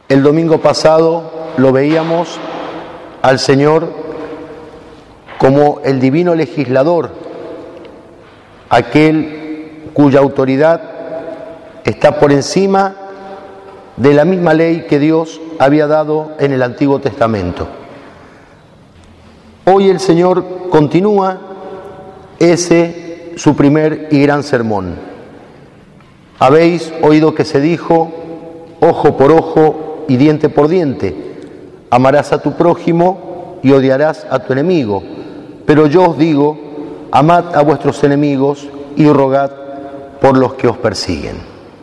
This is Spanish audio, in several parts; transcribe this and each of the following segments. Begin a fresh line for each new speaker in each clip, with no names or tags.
El domingo pasado lo veíamos al Señor como el divino legislador, aquel cuya autoridad está por encima de la misma ley que Dios había dado en el Antiguo Testamento. Hoy el Señor continúa ese su primer y gran sermón. Habéis oído que se dijo, ojo por ojo y diente por diente, amarás a tu prójimo y odiarás a tu enemigo. Pero yo os digo, amad a vuestros enemigos y rogad por los que os persiguen.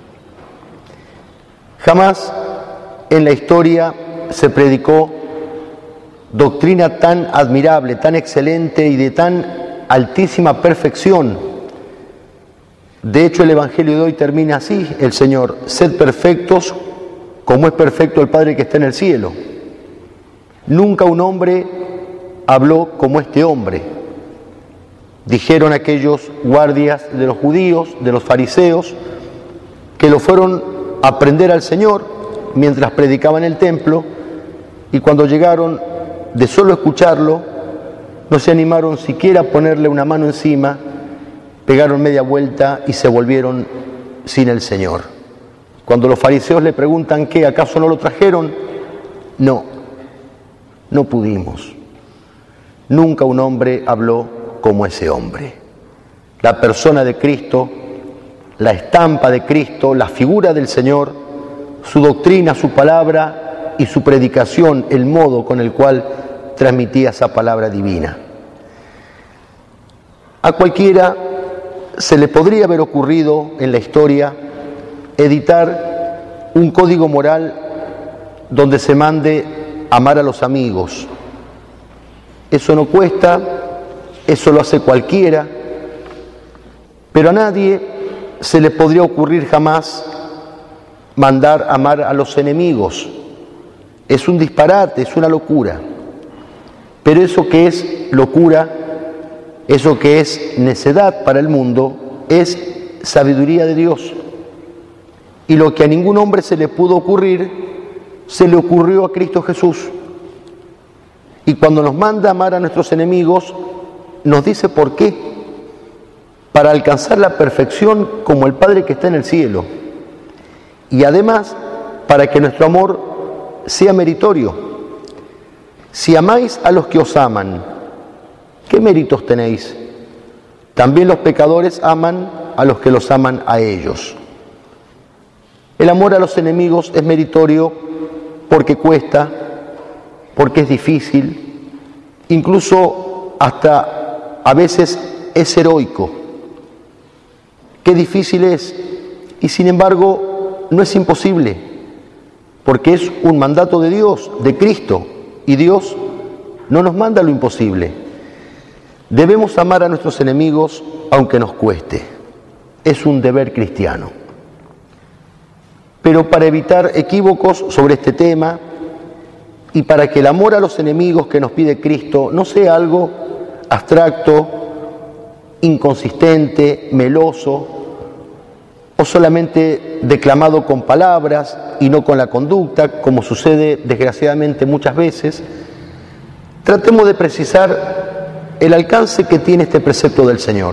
Jamás en la historia se predicó doctrina tan admirable, tan excelente y de tan altísima perfección. De hecho, el Evangelio de hoy termina así, el Señor: sed perfectos como es perfecto el Padre que está en el cielo. Nunca un hombre habló como este hombre. Dijeron aquellos guardias de los judíos, de los fariseos, que lo fueron a prender al Señor mientras predicaba en el templo, y cuando llegaron, de solo escucharlo, no se animaron siquiera a ponerle una mano encima, pegaron media vuelta y se volvieron sin el Señor. Cuando los fariseos le preguntan ¿qué? ¿Acaso no lo trajeron? No pudimos. Nunca un hombre habló como ese hombre. La persona de Cristo, la estampa de Cristo, la figura del Señor, su doctrina, su palabra y su predicación, el modo con el cual transmitía esa palabra divina. A cualquiera se le podría haber ocurrido en la historia editar un código moral donde se mande amar a los amigos. Eso no cuesta, eso lo hace cualquiera, pero a nadie se le podría ocurrir jamás mandar amar a los enemigos. Es un disparate, es una locura. Pero eso que es locura, eso que es necedad para el mundo, es sabiduría de Dios. Y lo que a ningún hombre se le pudo ocurrir, se le ocurrió a Cristo Jesús. Y cuando nos manda amar a nuestros enemigos, nos dice por qué. Para alcanzar la perfección como el Padre que está en el cielo. Y además, para que nuestro amor sea meritorio. Si amáis a los que os aman, ¿qué méritos tenéis? También los pecadores aman a los que los aman a ellos. El amor a los enemigos es meritorio porque cuesta, porque es difícil, incluso hasta a veces es heroico. Qué difícil es, y sin embargo no es imposible, porque es un mandato de Dios, de Cristo, y Dios no nos manda lo imposible. Debemos amar a nuestros enemigos aunque nos cueste. Es un deber cristiano. Pero para evitar equívocos sobre este tema y para que el amor a los enemigos que nos pide Cristo no sea algo abstracto, inconsistente, meloso o solamente declamado con palabras y no con la conducta, como sucede desgraciadamente muchas veces, tratemos de precisar el alcance que tiene este precepto del Señor.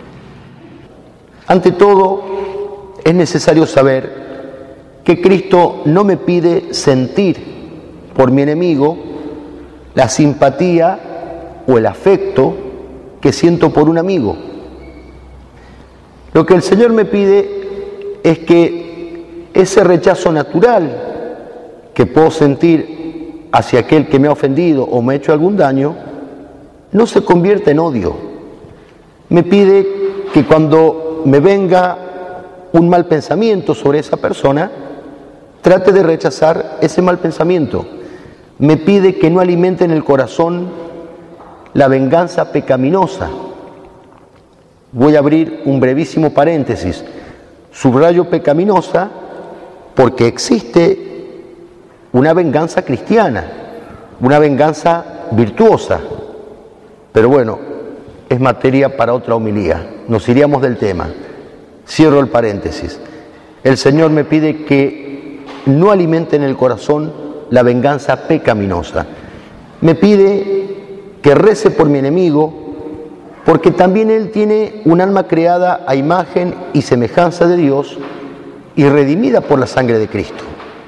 Ante todo, es necesario saber que Cristo no me pide sentir por mi enemigo la simpatía o el afecto que siento por un amigo. Lo que el Señor me pide es que ese rechazo natural que puedo sentir hacia aquel que me ha ofendido o me ha hecho algún daño no se convierta en odio. Me pide que cuando me venga un mal pensamiento sobre esa persona, trate de rechazar ese mal pensamiento. Me pide que no alimente en el corazón la venganza pecaminosa. Voy a abrir un brevísimo paréntesis. Subrayo pecaminosa porque existe una venganza cristiana, una venganza virtuosa. Pero bueno, es materia para otra homilía. Nos iríamos del tema. Cierro el paréntesis. El Señor me pide que no alimente en el corazón la venganza pecaminosa. Me pide que rece por mi enemigo, porque también él tiene un alma creada a imagen y semejanza de Dios y redimida por la sangre de Cristo.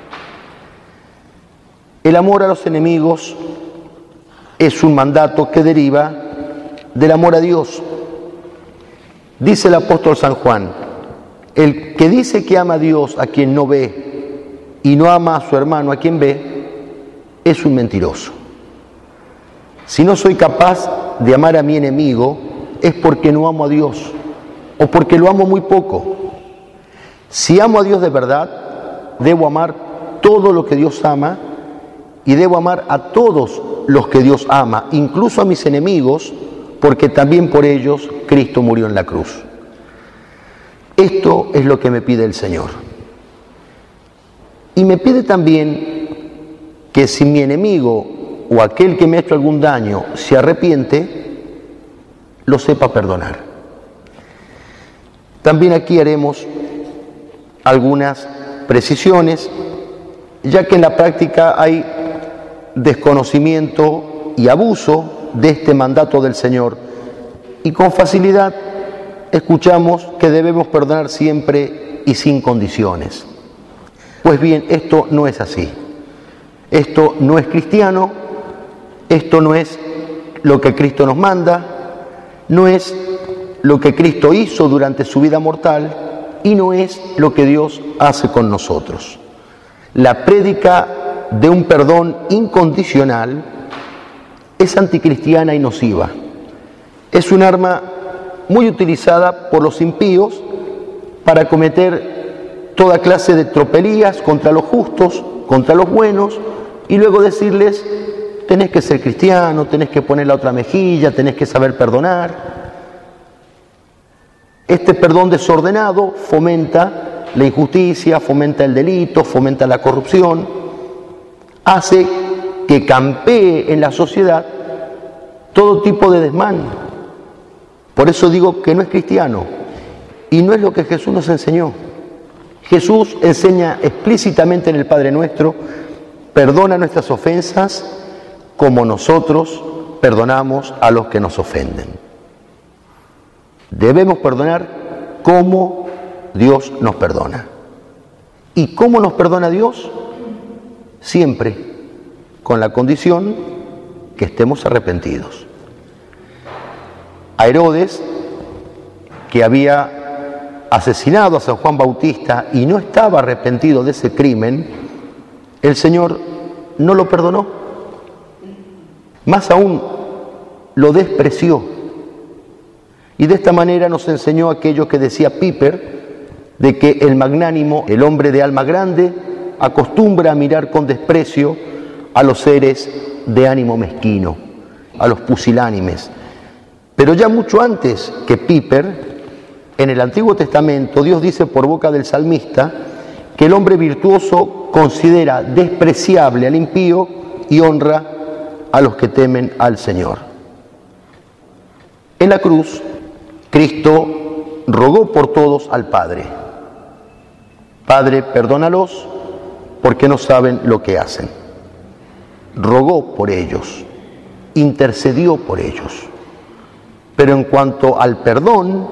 El amor a los enemigos es un mandato que deriva del amor a Dios. Dice el apóstol San Juan: el que dice que ama a Dios a quien no ve y no ama a su hermano a quien ve, es un mentiroso. Si no soy capaz de amar a mi enemigo, es porque no amo a Dios o porque lo amo muy poco. Si amo a Dios de verdad, debo amar todo lo que Dios ama y debo amar a todos los que Dios ama, incluso a mis enemigos, porque también por ellos Cristo murió en la cruz. Esto es lo que me pide el Señor. Y me pide también que si mi enemigo o aquel que me ha hecho algún daño se arrepiente, lo sepa perdonar. También aquí haremos algunas precisiones, ya que en la práctica hay desconocimiento y abuso de este mandato del Señor, y con facilidad escuchamos que debemos perdonar siempre y sin condiciones. Pues bien, esto no es así. Esto no es cristiano, esto no es lo que Cristo nos manda, no es lo que Cristo hizo durante su vida mortal y no es lo que Dios hace con nosotros. La prédica de un perdón incondicional es anticristiana y nociva. Es un arma muy utilizada por los impíos para cometer toda clase de tropelías contra los justos, contra los buenos, y luego decirles: tenés que ser cristiano, tenés que poner la otra mejilla, tenés que saber perdonar. Este perdón desordenado fomenta la injusticia, fomenta el delito, fomenta la corrupción, hace que campee en la sociedad todo tipo de desmán. Por eso digo que no es cristiano y no es lo que Jesús nos enseñó. Jesús enseña explícitamente en el Padre Nuestro: perdona nuestras ofensas como nosotros perdonamos a los que nos ofenden. Debemos perdonar como Dios nos perdona. ¿Y cómo nos perdona Dios? Siempre con la condición que estemos arrepentidos. A Herodes, que había asesinado a San Juan Bautista y no estaba arrepentido de ese crimen, el Señor no lo perdonó. Más aún, lo despreció. Y de esta manera nos enseñó aquello que decía Piper, de que el magnánimo, el hombre de alma grande, acostumbra a mirar con desprecio a los seres de ánimo mezquino, a los pusilánimes. Pero ya mucho antes que Piper, en el Antiguo Testamento, Dios dice por boca del salmista que el hombre virtuoso considera despreciable al impío y honra a los que temen al Señor. En la cruz, Cristo rogó por todos al Padre: Padre, perdónalos porque no saben lo que hacen. Rogó por ellos, intercedió por ellos. Pero en cuanto al perdón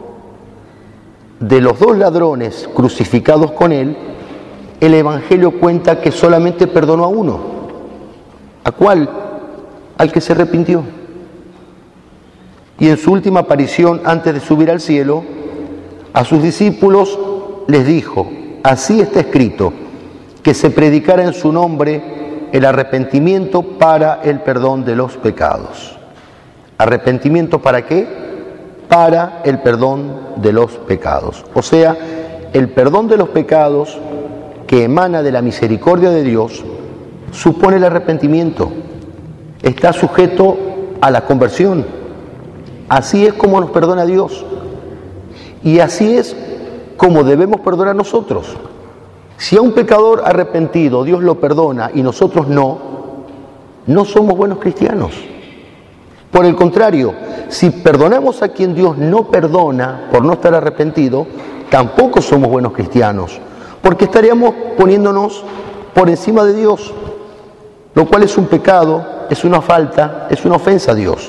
de los dos ladrones crucificados con él, el Evangelio cuenta que solamente perdonó a uno. ¿A cuál? Al que se arrepintió. Y en su última aparición, antes de subir al cielo, a sus discípulos les dijo: así está escrito, que se predicara en su nombre el arrepentimiento para el perdón de los pecados. ¿Arrepentimiento para qué? Para el perdón de los pecados. O sea, el perdón de los pecados que emana de la misericordia de Dios supone el arrepentimiento. Está sujeto a la conversión. Así es como nos perdona Dios. Y así es como debemos perdonar nosotros. Si a un pecador arrepentido Dios lo perdona y nosotros no somos buenos cristianos. Por el contrario, si perdonamos a quien Dios no perdona por no estar arrepentido, tampoco somos buenos cristianos, porque estaríamos poniéndonos por encima de Dios, lo cual es un pecado, es una falta, es una ofensa a Dios.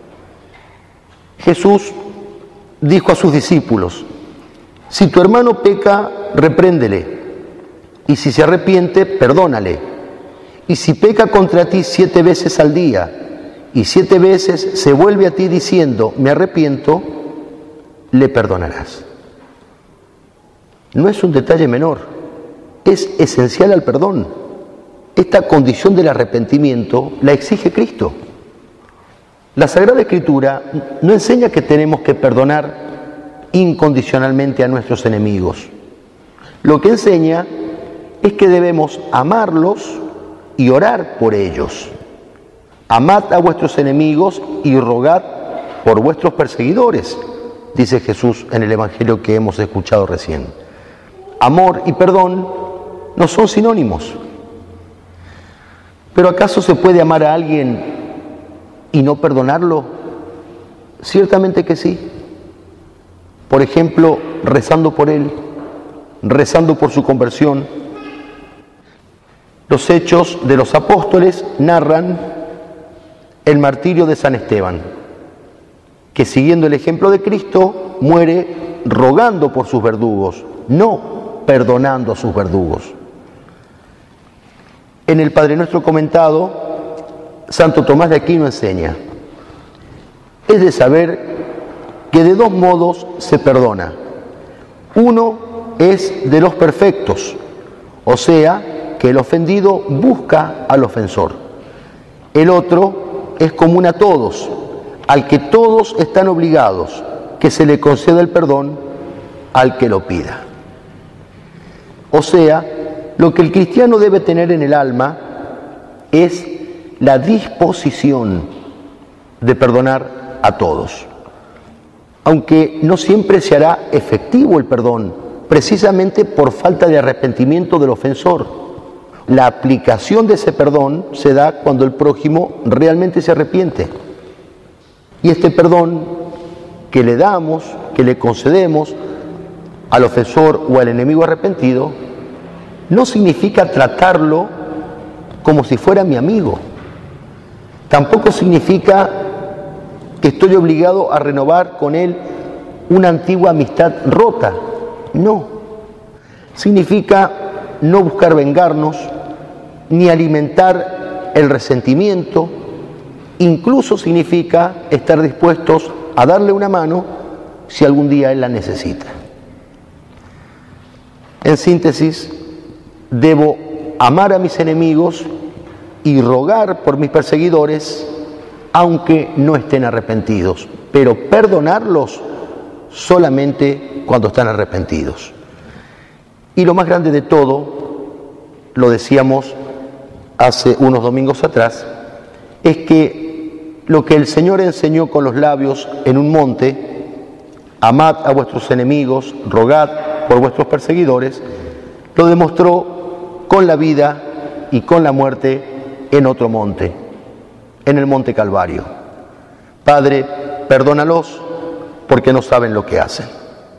Jesús dijo a sus discípulos: si tu hermano peca, repréndele, y si se arrepiente, perdónale. Y si peca contra ti 7 veces al día, y 7 veces se vuelve a ti diciendo, me arrepiento, le perdonarás. No es un detalle menor, es esencial al perdón. Esta condición del arrepentimiento la exige Cristo. La Sagrada Escritura no enseña que tenemos que perdonar incondicionalmente a nuestros enemigos. Lo que enseña es que debemos amarlos y orar por ellos. Amad a vuestros enemigos y rogad por vuestros perseguidores, dice Jesús en el Evangelio que hemos escuchado recién. Amor y perdón no son sinónimos. ¿Pero acaso se puede amar a alguien y no perdonarlo? Ciertamente que sí. Por ejemplo, rezando por él, rezando por su conversión. Los Hechos de los Apóstoles narran el martirio de San Esteban, que siguiendo el ejemplo de Cristo muere rogando por sus verdugos, no perdonando a sus verdugos. En el Padre Nuestro comentado, Santo Tomás de Aquino enseña: es de saber que de 2 modos se perdona. Uno es de los perfectos, o sea, que el ofendido busca al ofensor. El otro es común a todos, al que todos están obligados, que se le conceda el perdón al que lo pida. O sea, lo que el cristiano debe tener en el alma es la disposición de perdonar a todos. Aunque no siempre se hará efectivo el perdón, precisamente por falta de arrepentimiento del ofensor. La aplicación de ese perdón se da cuando el prójimo realmente se arrepiente. Y este perdón que le damos, que le concedemos al ofensor o al enemigo arrepentido, no significa tratarlo como si fuera mi amigo. Tampoco significa que estoy obligado a renovar con él una antigua amistad rota. No. Significa no buscar vengarnos, ni alimentar el resentimiento. Incluso significa estar dispuestos a darle una mano si algún día él la necesita. En síntesis, debo amar a mis enemigos y rogar por mis perseguidores, aunque no estén arrepentidos, pero perdonarlos solamente cuando están arrepentidos. Y lo más grande de todo, lo decíamos hace unos domingos atrás, es que lo que el Señor enseñó con los labios en un monte, amad a vuestros enemigos, rogad por vuestros perseguidores, lo demostró con la vida y con la muerte en otro monte, en el monte Calvario. Padre, perdónalos porque no saben lo que hacen.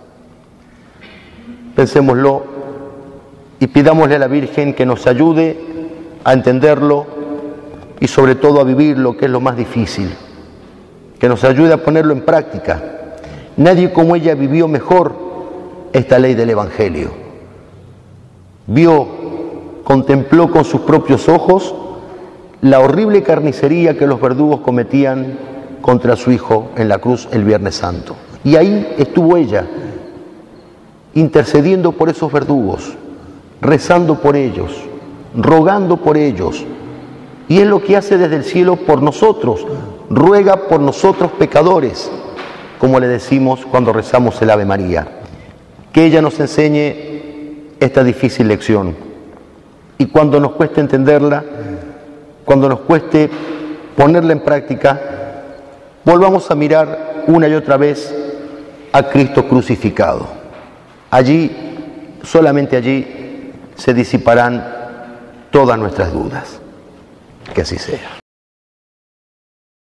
Pensémoslo y pidámosle a la Virgen que nos ayude a entenderlo y sobre todo a vivir lo que es lo más difícil, que nos ayude a ponerlo en práctica. Nadie como ella vivió mejor esta ley del Evangelio. Contempló con sus propios ojos la horrible carnicería que los verdugos cometían contra su Hijo en la cruz el Viernes Santo. Y ahí estuvo ella, intercediendo por esos verdugos, rezando por ellos, rogando por ellos. Y es lo que hace desde el cielo por nosotros, ruega por nosotros pecadores, como le decimos cuando rezamos el Ave María. Que ella nos enseñe esta difícil lección. Y cuando nos cueste entenderla, cuando nos cueste ponerla en práctica, volvamos a mirar una y otra vez a Cristo crucificado. Allí, solamente allí, se disiparán todas nuestras dudas. Que así sea.